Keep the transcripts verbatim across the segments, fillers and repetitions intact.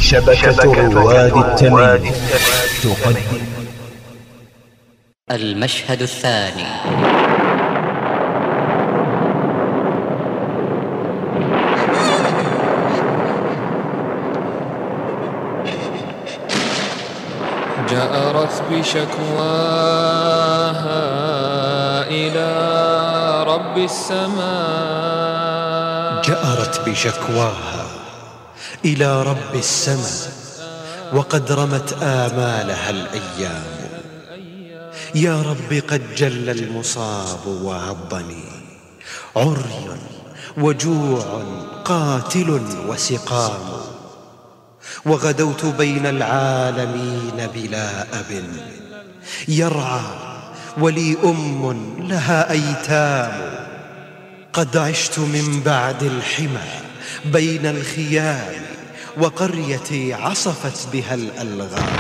شبكة رواد التنين تقدم المشهد الثاني. جأرت بشكواها إلى رب السماء جأرت بشكواها إلى رب السماء وقد رمت آمالها الأيام. يا رب قد جل المصاب وعضني، عري وجوع قاتل وسقام، وغدوت بين العالمين بلا أب يرعى ولي أم لها أيتام. قد عشت من بعد الحمى بين الخيام، وقريتي عصفت بها الألغام.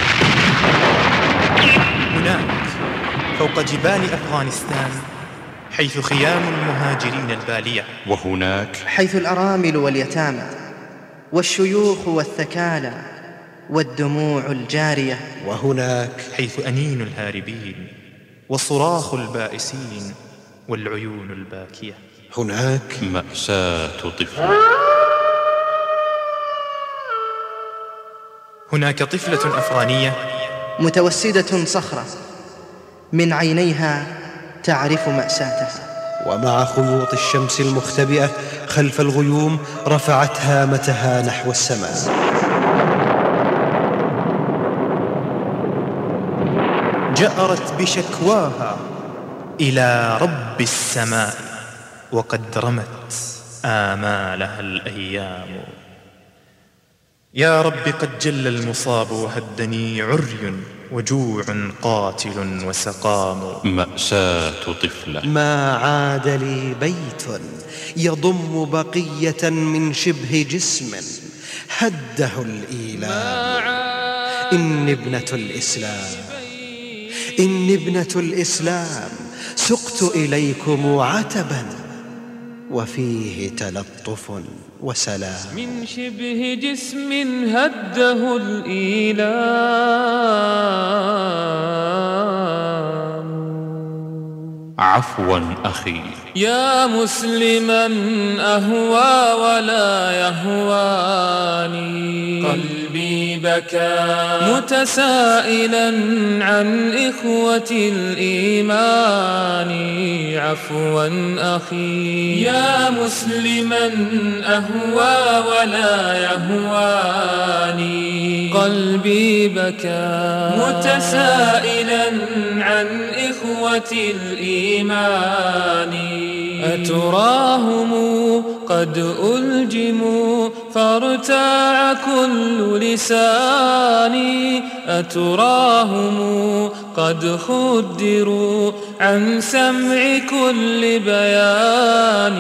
هناك فوق جبال أفغانستان حيث خيام المهاجرين البالية، وهناك حيث الأرامل واليتامى والشيوخ والثكالى والدموع الجارية، وهناك حيث أنين الهاربين وصراخ البائسين والعيون الباكية. هناك مأساة طفل. هناك طفلة أفغانية متوسدة صخرة من عينيها تعرف مأساتها، ومع خيوط الشمس المختبئة خلف الغيوم رفعت هامتها نحو السماء. جأرت بشكواها إلى رب السماء وقد رمت آمالها الأيام. يا رب قد جل المصاب وهدني، عري وجوع قاتل وسقام. مأساة طفلة. ما عاد لي بيت يضم بقية من شبه جسم هده الإيلام. إني ابنة الإسلام، إني ابنة الإسلام، سقت إليكم عتبا وفيه تلطف وسلام. من شبه جسم هده الإيلام. عفوا أخي، يا مسلما أهوى ولا يهواني، قلبي بكى متسائلا عن إخوة الإيمان. عفوا أخي، يا مسلما أهوى ولا يهواني، قلبي بكى متسائلا عن إخوة الإيمان. أتراهم قد ألجموا فارتاع كل لساني، أتراهم قد خدروا عن سمع كل بيان.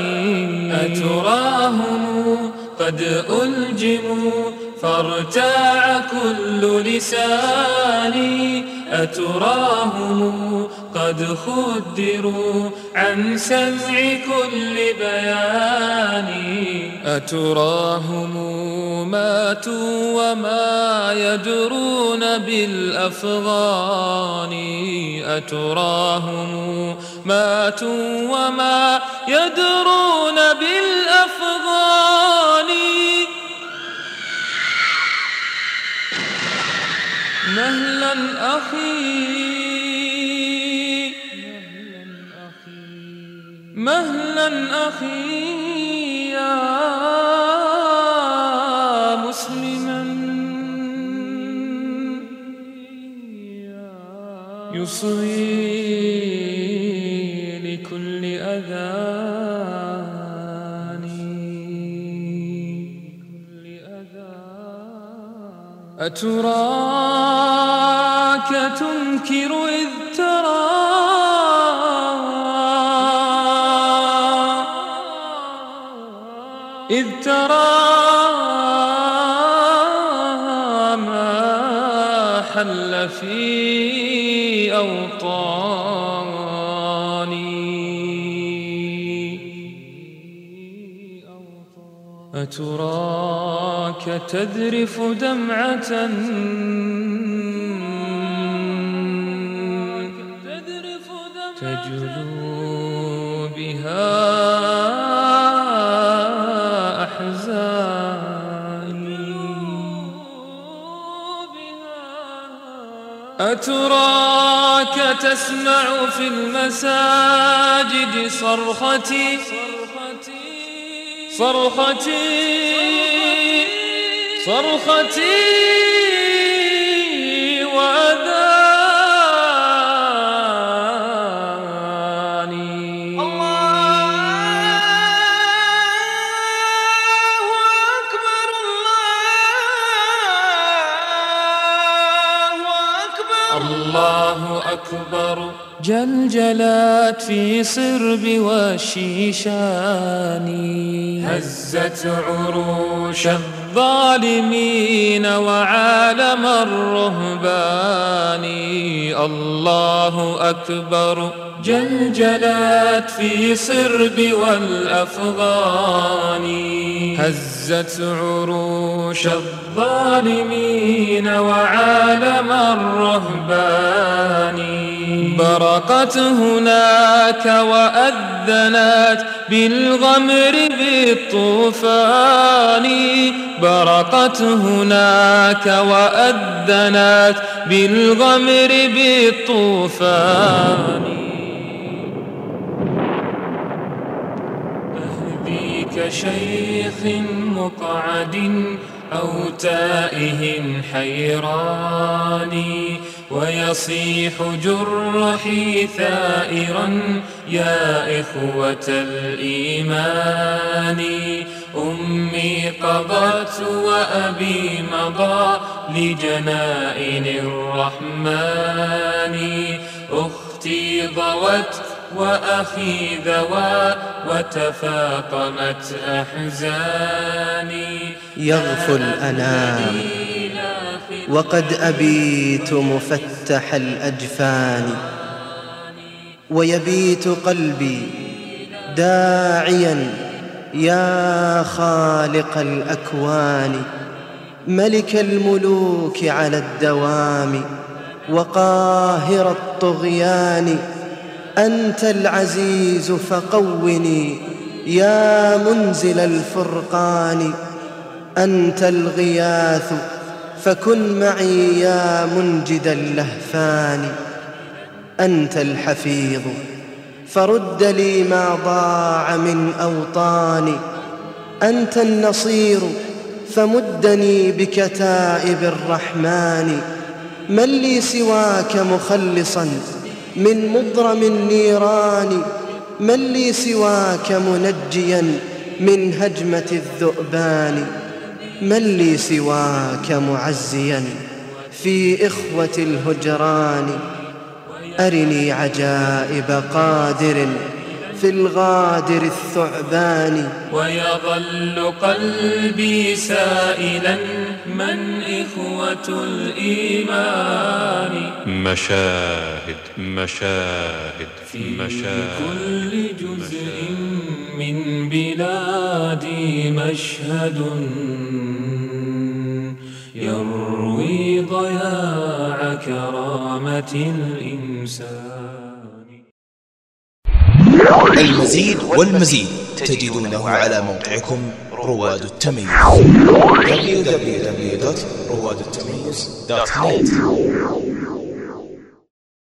أتراهم قد ألجموا فارتاع كل لساني، أتراهم قد خدروا عن سمع كل بيان. أتراهم ماتوا وما يدرون بالأفغان، أتراهم ماتوا وما يدرون بالأفغان. مهلا أخي، مهلا أخي، يا مسلما يصغي لكل أذاني. أتراك تنكر إذ ترى، إذ ترى ما حل في أوطاني. أتراك أتراك تذرف دمعة تجلو بها أحزاني، أتراك تسمع في المساجد صرختي صرختي صرختي وأذاني. الله أكبر الله أكبر جلجلات في صرب والشيشان، هزت عروش الظالمين وعالم الرهبان. الله أكبر جلجلات في صرب والأفغان، هزت عروش الظالمين وعالم الرهبان. برقت هناك وأذنت بالغمر بالطوفان، برقت هناك وأذنت بالغمر بالطوفان. أهديك شيخ مقعد أو تائه حيران، ويصيح جرحي ثائرا يا إخوة الإيمان. أمي قضت وأبي مضى لجنائن الرحمن، أختي ضوت وأخي ذوى وتفاقمت أحزاني. يغفو الأنام وقد أبيت مفتح الأجفان، ويبيت قلبي داعيا يا خالق الأكوان، ملك الملوك على الدوام وقاهر الطغيان. أنت العزيز فقوني يا منزل الفرقان، أنت الغياث فكن معي يا منجد اللهفان. أنت الحفيظ فرد لي ما ضاع من أوطاني، أنت النصير فمدني بكتائب الرحمن. من لي سواك مخلصا من مضرم النيران، من لي سواك منجيا من هجمة الذؤبان، من لي سواك معزيا في إخوة الهجران. أرني عجائب قادر في الغادر الثعبان. ويظل قلبي سائلا من إخوة الإيمان. مشاهد مشاهد في مشاهد كل جزء من بلادي مشهد يروي ضياع كرامة الإنسان. المزيد والمزيد تجدونه على موقعكم رواد التميز دبليو دبليو دبليو دوت رواد التميز دوت نت.